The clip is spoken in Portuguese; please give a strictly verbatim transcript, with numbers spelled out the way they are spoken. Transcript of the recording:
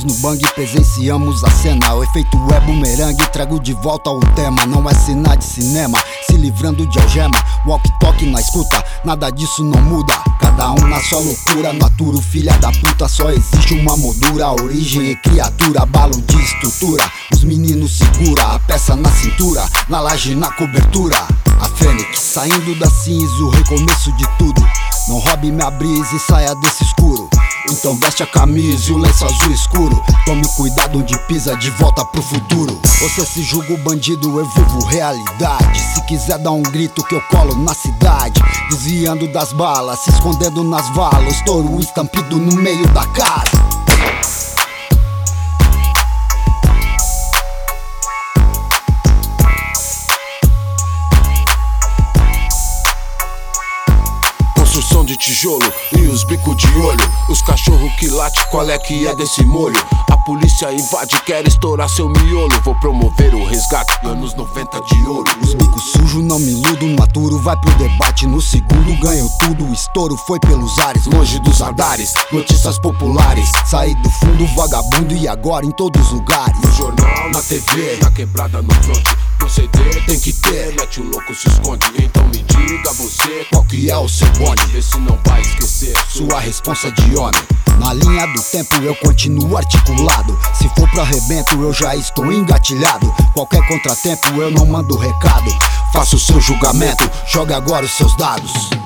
Estávamos no bang e presenciamos a cena. O efeito é bumerangue, trago de volta o tema. Não é cena de cinema, se livrando de algema. Walk-talk na escuta, nada disso não muda. Cada um na sua loucura, naturo, filha da puta. Só existe uma moldura, origem e criatura. Balo de estrutura, os meninos segura a peça na cintura, na laje, na cobertura. A fênix saindo da cinza, o recomeço de tudo. Não roube minha brisa e saia desse escuro. Então veste a camisa e o lenço azul escuro. Tome cuidado onde pisa, de volta pro futuro. Você se julga o bandido, eu vivo realidade. Se quiser dar um grito que eu colo na cidade. Desviando das balas, se escondendo nas valas. Touro estampido no meio da casa. Construção de tijolo e os bicos de olho. Os cachorros que late, qual é que é desse molho? A polícia invade, quer estourar seu miolo. Vou promover o resgate, anos noventa de ouro. Os bicos sujos não me iludo, maturo, vai pro debate. No segundo ganho tudo, o estouro foi pelos ares. Longe dos radares, notícias populares. Saí do fundo vagabundo e agora em todos os lugares. No jornal, na T V, na quebrada, no fronte. Proceder tem que ter, mete o louco, se esconde. Então me diga você, qual que é o seu bonde? Vê se não vai esquecer sua responsa de homem. Na linha do tempo eu continuo articulado. Se for pro arrebento eu já estou engatilhado. Qualquer contratempo eu não mando recado. Faça o seu julgamento, jogue agora os seus dados.